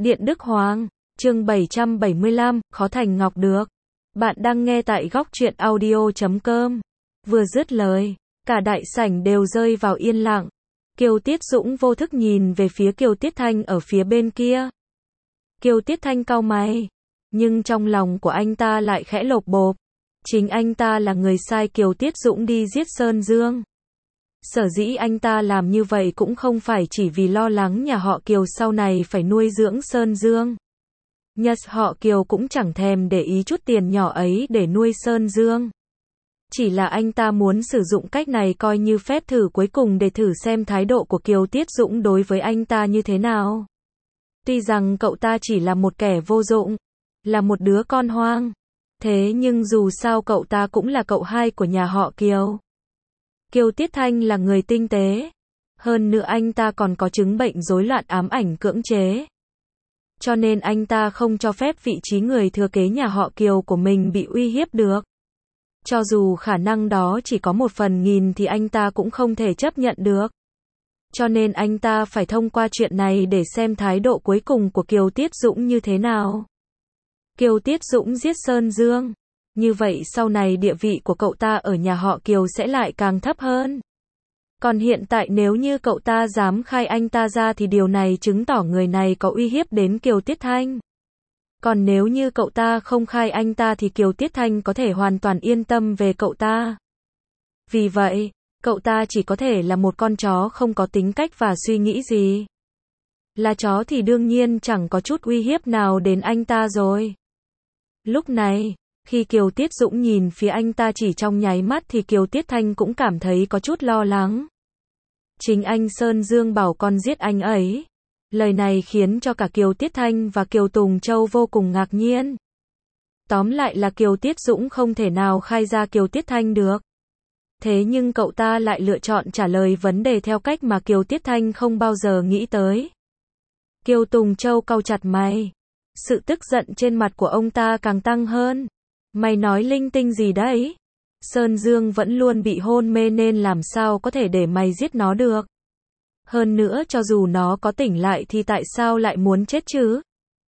Điện Đức Hoàng, chương 775, khó thành ngọc được. Bạn đang nghe tại góc truyện audio.com. Vừa dứt lời, cả đại sảnh đều rơi vào yên lặng. Kiều Tiết Dũng vô thức nhìn về phía Kiều Tiết Thanh ở phía bên kia. Kiều Tiết Thanh cau mày, nhưng trong lòng của anh ta lại khẽ lột bột. Chính anh ta là người sai Kiều Tiết Dũng đi giết Sơn Dương. Sở dĩ anh ta làm như vậy cũng không phải chỉ vì lo lắng nhà họ Kiều sau này phải nuôi dưỡng Sơn Dương. Nhà họ Kiều cũng chẳng thèm để ý chút tiền nhỏ ấy để nuôi Sơn Dương. Chỉ là anh ta muốn sử dụng cách này coi như phép thử cuối cùng để thử xem thái độ của Kiều Tiết Dũng đối với anh ta như thế nào. Tuy rằng cậu ta chỉ là một kẻ vô dụng, là một đứa con hoang. Thế nhưng dù sao cậu ta cũng là cậu hai của nhà họ Kiều. Kiều Tiết Thanh là người tinh tế. Hơn nữa anh ta còn có chứng bệnh rối loạn ám ảnh cưỡng chế. Cho nên anh ta không cho phép vị trí người thừa kế nhà họ Kiều của mình bị uy hiếp được. Cho dù khả năng đó chỉ có 1/1000 thì anh ta cũng không thể chấp nhận được. Cho nên anh ta phải thông qua chuyện này để xem thái độ cuối cùng của Kiều Tiết Dũng như thế nào. Kiều Tiết Dũng giết Sơn Dương. Như vậy sau này địa vị của cậu ta ở nhà họ Kiều sẽ lại càng thấp hơn. Còn hiện tại nếu như cậu ta dám khai anh ta ra thì điều này chứng tỏ người này có uy hiếp đến Kiều Tiết Thanh. Còn nếu như cậu ta không khai anh ta thì Kiều Tiết Thanh có thể hoàn toàn yên tâm về cậu ta. Vì vậy, cậu ta chỉ có thể là một con chó không có tính cách và suy nghĩ gì. Là chó thì đương nhiên chẳng có chút uy hiếp nào đến anh ta rồi. Lúc này, khi Kiều Tiết Dũng nhìn phía anh ta chỉ trong nháy mắt thì Kiều Tiết Thanh cũng cảm thấy có chút lo lắng. Chính anh Sơn Dương bảo con giết anh ấy. Lời này khiến cho cả Kiều Tiết Thanh và Kiều Tùng Châu vô cùng ngạc nhiên. Tóm lại là Kiều Tiết Dũng không thể nào khai ra Kiều Tiết Thanh được. Thế nhưng cậu ta lại lựa chọn trả lời vấn đề theo cách mà Kiều Tiết Thanh không bao giờ nghĩ tới. Kiều Tùng Châu cau chặt mày. Sự tức giận trên mặt của ông ta càng tăng hơn. Mày nói linh tinh gì đấy? Sơn Dương vẫn luôn bị hôn mê nên làm sao có thể để mày giết nó được? Hơn nữa cho dù nó có tỉnh lại thì tại sao lại muốn chết chứ?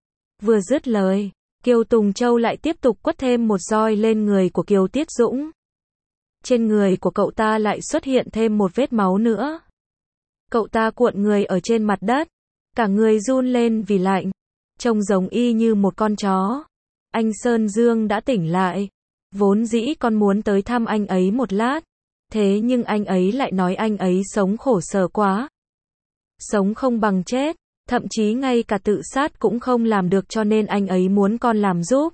Vừa dứt lời, Kiều Tùng Châu lại tiếp tục quất thêm một roi lên người của Kiều Tiết Dũng. Trên người của cậu ta lại xuất hiện thêm một vết máu nữa. Cậu ta cuộn người ở trên mặt đất, cả người run lên vì lạnh, trông giống y như một con chó. Anh Sơn Dương đã tỉnh lại. Vốn dĩ con muốn tới thăm anh ấy một lát. Thế nhưng anh ấy lại nói anh ấy sống khổ sở quá. Sống không bằng chết. Thậm chí ngay cả tự sát cũng không làm được cho nên anh ấy muốn con làm giúp.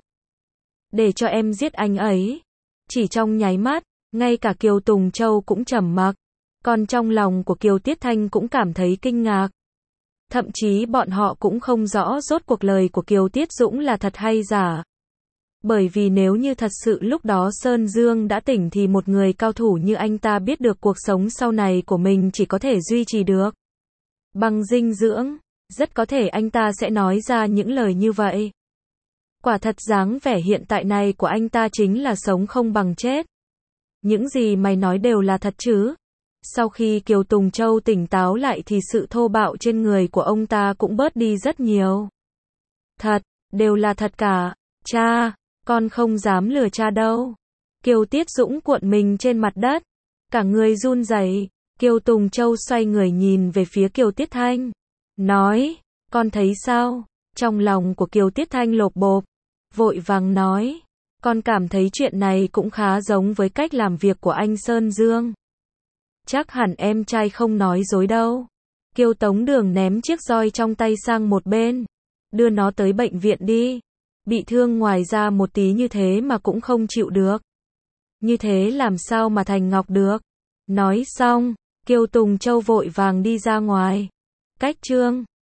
Để cho em giết anh ấy. Chỉ trong nháy mắt, ngay cả Kiều Tùng Châu cũng trầm mặc. Còn trong lòng của Kiều Tiết Thanh cũng cảm thấy kinh ngạc. Thậm chí bọn họ cũng không rõ rốt cuộc lời của Kiều Tiết Dũng là thật hay giả. Bởi vì nếu như thật sự lúc đó Sơn Dương đã tỉnh thì một người cao thủ như anh ta biết được cuộc sống sau này của mình chỉ có thể duy trì được bằng dinh dưỡng. Rất có thể anh ta sẽ nói ra những lời như vậy. Quả thật dáng vẻ hiện tại này của anh ta chính là sống không bằng chết. Những gì mày nói đều là thật chứ? Sau khi Kiều Tùng Châu tỉnh táo lại thì sự thô bạo trên người của ông ta cũng bớt đi rất nhiều. Thật, đều là thật cả. Cha, con không dám lừa cha đâu. Kiều Tiết Dũng cuộn mình trên mặt đất, cả người run rẩy. Kiều Tùng Châu xoay người nhìn về phía Kiều Tiết Thanh, nói, con thấy sao? Trong lòng của Kiều Tiết Thanh lột bột, vội vàng nói, con cảm thấy chuyện này cũng khá giống với cách làm việc của anh Sơn Dương. Chắc hẳn em trai không nói dối đâu. Kiều Tống Đường ném chiếc roi trong tay sang một bên, đưa nó tới bệnh viện đi. Bị thương ngoài ra một tí như thế mà cũng không chịu được. Như thế làm sao mà thành ngọc được? Nói xong, Kiều Tùng Châu vội vàng đi ra ngoài. Cách chương